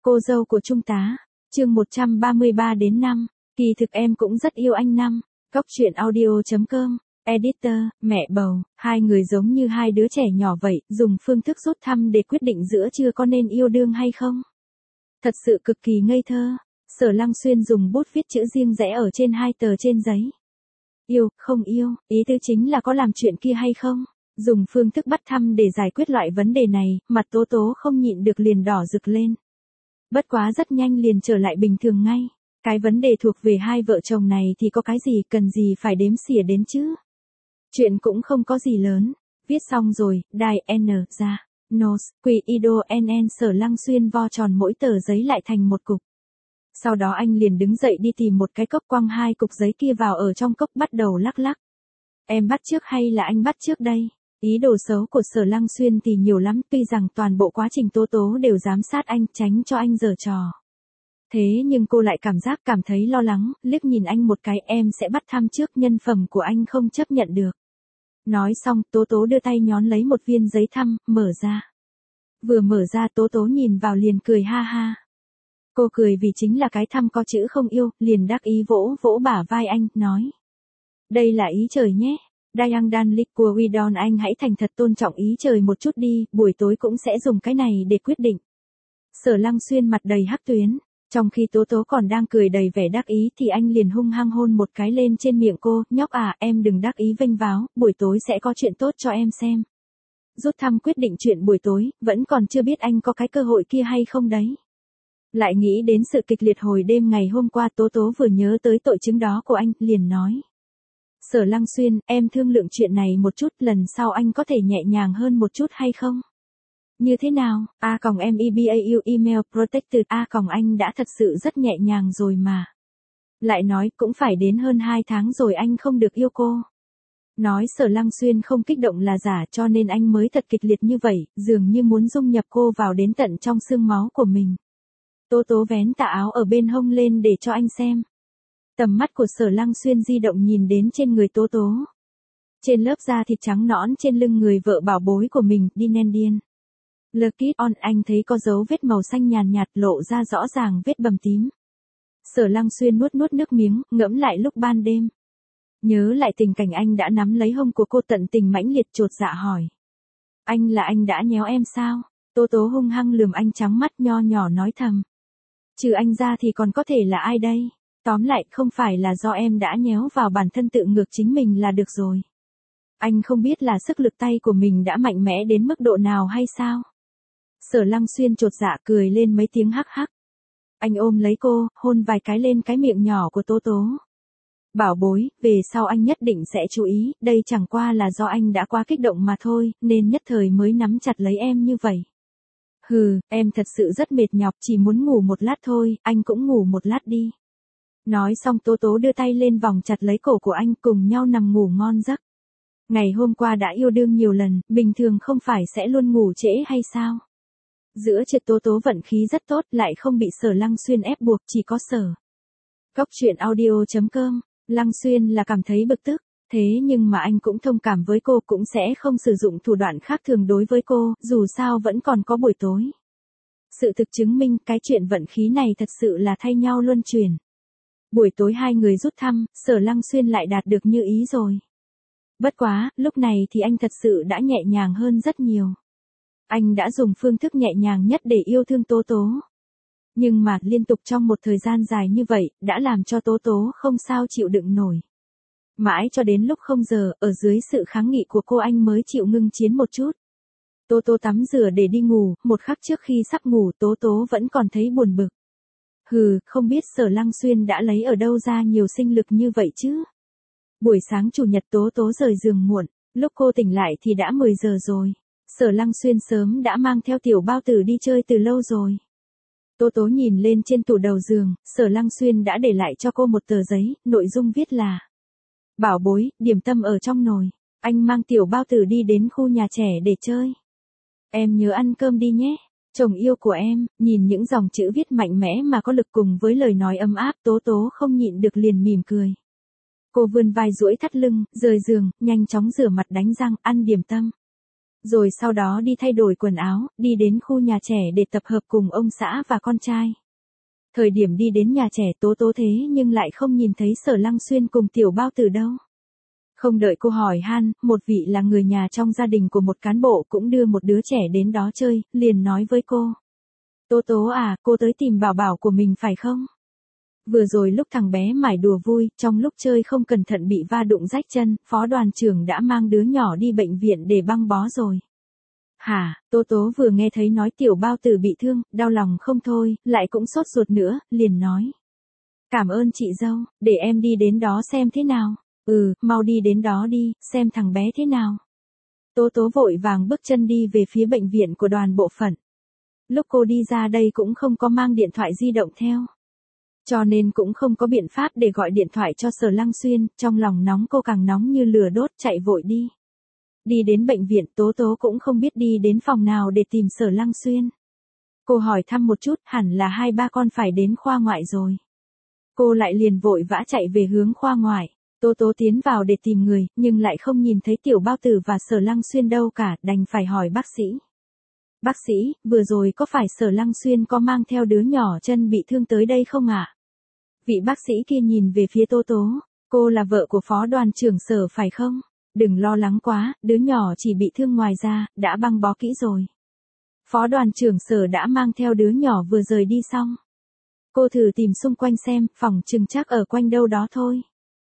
Cô dâu của Trung tá, chương 133 đến 5, kỳ thực em cũng rất yêu anh Năm, Cóc truyện audio.com, editor, mẹ bầu, hai người giống như hai đứa trẻ nhỏ vậy, dùng phương thức rút thăm để quyết định giữa chưa có nên yêu đương hay không. Thật sự cực kỳ ngây thơ, Sở Lăng Xuyên dùng bút viết chữ riêng rẽ ở trên hai tờ trên giấy. Yêu, không yêu, ý tứ chính là có làm chuyện kia hay không. Dùng phương thức bắt thăm để giải quyết loại vấn đề này, mặt Tố Tố không nhịn được liền đỏ rực lên. Bất quá rất nhanh liền trở lại bình thường ngay. Cái vấn đề thuộc về hai vợ chồng này thì có cái gì cần gì phải đếm xỉa đến chứ. Chuyện cũng không có gì lớn. Viết xong rồi, đài N ra, nos, quỷ ido NN. Sở Lăng Xuyên vo tròn mỗi tờ giấy lại thành một cục. Sau đó anh liền đứng dậy đi tìm một cái cốc, quăng hai cục giấy kia vào ở trong cốc, bắt đầu lắc lắc. Em bắt trước hay là anh bắt trước đây? Ý đồ xấu của Sở Lăng Xuyên thì nhiều lắm, tuy rằng toàn bộ quá trình Tố Tố đều giám sát anh, tránh cho anh giở trò. Thế nhưng cô lại cảm thấy lo lắng, liếc nhìn anh một cái. Em sẽ bắt thăm trước, nhân phẩm của anh không chấp nhận được. Nói xong, Tố Tố đưa tay nhón lấy một viên giấy thăm, mở ra. Vừa mở ra Tố Tố nhìn vào liền cười ha ha. Cô cười vì chính là cái thăm có chữ không yêu, liền đắc ý vỗ vỗ bả vai anh, nói. Đây là ý trời nhé. Dayang Dan Lik của Widon, anh hãy thành thật tôn trọng ý trời một chút đi, buổi tối cũng sẽ dùng cái này để quyết định. Sở Lăng Xuyên mặt đầy hắc tuyến, trong khi Tố Tố còn đang cười đầy vẻ đắc ý thì anh liền hung hăng hôn một cái lên trên miệng cô. Nhóc à, em đừng đắc ý vênh váo, buổi tối sẽ có chuyện tốt cho em xem. Rút thăm quyết định chuyện buổi tối, vẫn còn chưa biết anh có cái cơ hội kia hay không đấy. Lại nghĩ đến sự kịch liệt hồi đêm ngày hôm qua, Tố Tố vừa nhớ tới tội chứng đó của anh, liền nói. Sở Lăng Xuyên, em thương lượng chuyện này một chút, lần sau anh có thể nhẹ nhàng hơn một chút hay không? Như thế nào? @mebau email protected. Anh đã thật sự rất nhẹ nhàng rồi mà. Lại nói, cũng phải đến hơn 2 tháng rồi anh không được yêu cô. Nói Sở Lăng Xuyên không kích động là giả, cho nên anh mới thật kịch liệt như vậy, dường như muốn dung nhập cô vào đến tận trong xương máu của mình. Tố Tố vén tà áo ở bên hông lên để cho anh xem. Tầm mắt của Sở Lăng Xuyên di động nhìn đến trên người Tố Tố. Trên lớp da thịt trắng nõn trên lưng người vợ bảo bối của mình, điên. Lucky on, anh thấy có dấu vết màu xanh nhàn nhạt lộ ra rõ ràng vết bầm tím. Sở Lăng Xuyên nuốt nước miếng, ngẫm lại lúc ban đêm. Nhớ lại tình cảnh anh đã nắm lấy hông của cô, tận tình mãnh liệt, chột dạ hỏi. Anh đã nhéo em sao? Tố Tố hung hăng lườm anh trắng mắt, nho nhỏ nói thầm. Trừ anh ra thì còn có thể là ai đây? Tóm lại, không phải là do em đã nhéo vào bản thân tự ngược chính mình là được rồi. Anh không biết là sức lực tay của mình đã mạnh mẽ đến mức độ nào hay sao? Sở Lăng Xuyên chột dạ cười lên mấy tiếng hắc hắc. Anh ôm lấy cô, hôn vài cái lên cái miệng nhỏ của Tố Tố. Bảo bối, về sau anh nhất định sẽ chú ý, đây chẳng qua là do anh đã quá kích động mà thôi, nên nhất thời mới nắm chặt lấy em như vậy. Hừ, em thật sự rất mệt nhọc, chỉ muốn ngủ một lát thôi, anh cũng ngủ một lát đi. Nói xong Tố Tố đưa tay lên vòng chặt lấy cổ của anh, cùng nhau nằm ngủ ngon giấc. Ngày hôm qua đã yêu đương nhiều lần, bình thường không phải sẽ luôn ngủ trễ hay sao? Giữa trưa Tố Tố vận khí rất tốt, lại không bị Sở Lăng Xuyên ép buộc, chỉ có Sở. Cóc truyện audio.com, Lăng Xuyên là cảm thấy bực tức, thế nhưng mà anh cũng thông cảm với cô, cũng sẽ không sử dụng thủ đoạn khác thường đối với cô, dù sao vẫn còn có buổi tối. Sự thực chứng minh, cái chuyện vận khí này thật sự là thay nhau luân chuyển. Buổi tối hai người rút thăm, Sở Lăng Xuyên lại đạt được như ý rồi. Bất quá, lúc này thì anh thật sự đã nhẹ nhàng hơn rất nhiều. Anh đã dùng phương thức nhẹ nhàng nhất để yêu thương Tố Tố. Nhưng mà, liên tục trong một thời gian dài như vậy, đã làm cho Tố Tố không sao chịu đựng nổi. Mãi cho đến lúc 0 giờ, ở dưới sự kháng nghị của cô, anh mới chịu ngưng chiến một chút. Tố Tố tắm rửa để đi ngủ, một khắc trước khi sắp ngủ Tố Tố vẫn còn thấy buồn bực. Hừ, không biết Sở Lăng Xuyên đã lấy ở đâu ra nhiều sinh lực như vậy chứ. Buổi sáng chủ nhật Tố Tố rời giường muộn, lúc cô tỉnh lại thì đã 10 giờ rồi. Sở Lăng Xuyên sớm đã mang theo tiểu bao tử đi chơi từ lâu rồi. Tố Tố nhìn lên trên tủ đầu giường, Sở Lăng Xuyên đã để lại cho cô một tờ giấy, nội dung viết là: Bảo bối, điểm tâm ở trong nồi, anh mang tiểu bao tử đi đến khu nhà trẻ để chơi. Em nhớ ăn cơm đi nhé. Chồng yêu của em. Nhìn những dòng chữ viết mạnh mẽ mà có lực cùng với lời nói ấm áp, Tố Tố không nhịn được liền mỉm cười. Cô vươn vai duỗi thắt lưng, rời giường, nhanh chóng rửa mặt đánh răng, ăn điểm tâm. Rồi sau đó đi thay đổi quần áo, đi đến khu nhà trẻ để tập hợp cùng ông xã và con trai. Thời điểm đi đến nhà trẻ Tố Tố thế nhưng lại không nhìn thấy Sở Lăng Xuyên cùng Tiểu Bao Tử đâu. Không đợi cô hỏi han, một vị là người nhà trong gia đình của một cán bộ cũng đưa một đứa trẻ đến đó chơi, liền nói với cô. Tố Tố à, cô tới tìm bảo bảo của mình phải không? Vừa rồi lúc thằng bé mải đùa vui, trong lúc chơi không cẩn thận bị va đụng rách chân, phó đoàn trưởng đã mang đứa nhỏ đi bệnh viện để băng bó rồi. Hả, Tố Tố vừa nghe thấy nói Tiểu Bao Tử bị thương, đau lòng không thôi, lại cũng sốt ruột nữa, liền nói. Cảm ơn chị dâu, để em đi đến đó xem thế nào. Mau đi đến đó đi, xem thằng bé thế nào. Tố Tố vội vàng bước chân đi về phía bệnh viện của đoàn bộ phận. Lúc cô đi ra đây cũng không có mang điện thoại di động theo. Cho nên cũng không có biện pháp để gọi điện thoại cho Sở Lăng Xuyên, trong lòng nóng cô càng nóng như lửa đốt chạy vội đi. Đi đến bệnh viện Tố Tố cũng không biết đi đến phòng nào để tìm Sở Lăng Xuyên. Cô hỏi thăm một chút, hẳn là 2-3 con phải đến khoa ngoại rồi. Cô lại liền vội vã chạy về hướng khoa ngoại. Tố Tố tiến vào để tìm người, nhưng lại không nhìn thấy Tiểu Bao Tử và Sở Lăng Xuyên đâu cả, đành phải hỏi bác sĩ. Bác sĩ, vừa rồi có phải Sở Lăng Xuyên có mang theo đứa nhỏ chân bị thương tới đây không ạ? Vị bác sĩ kia nhìn về phía Tố Tố, cô là vợ của phó đoàn trưởng Sở phải không? Đừng lo lắng quá, đứa nhỏ chỉ bị thương ngoài da, đã băng bó kỹ rồi. Phó đoàn trưởng Sở đã mang theo đứa nhỏ vừa rời đi xong. Cô thử tìm xung quanh xem, phòng chừng chắc ở quanh đâu đó thôi.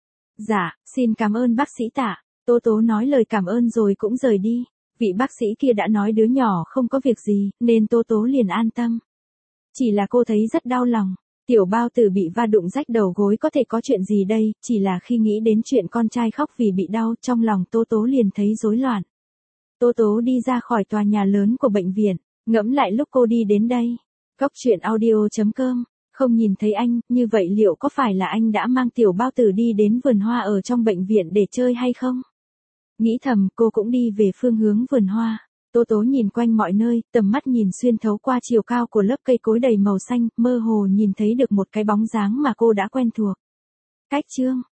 Dạ, xin cảm ơn bác sĩ Tạ. Tố Tố nói lời cảm ơn rồi cũng rời đi. Vị bác sĩ kia đã nói đứa nhỏ không có việc gì, nên Tố Tố liền an tâm. Chỉ là cô thấy rất đau lòng. Tiểu Bao Tử bị va đụng rách đầu gối có thể có chuyện gì đây, chỉ là khi nghĩ đến chuyện con trai khóc vì bị đau, trong lòng Tố Tố liền thấy rối loạn. Tố Tố đi ra khỏi tòa nhà lớn của bệnh viện, ngẫm lại lúc cô đi đến đây. Cốc truyện audio.com, không nhìn thấy anh, như vậy liệu có phải là anh đã mang Tiểu Bao Tử đi đến vườn hoa ở trong bệnh viện để chơi hay không? Nghĩ thầm, cô cũng đi về phương hướng vườn hoa. Tố Tố nhìn quanh mọi nơi, tầm mắt nhìn xuyên thấu qua chiều cao của lớp cây cối đầy màu xanh, mơ hồ nhìn thấy được một cái bóng dáng mà cô đã quen thuộc. Cách chương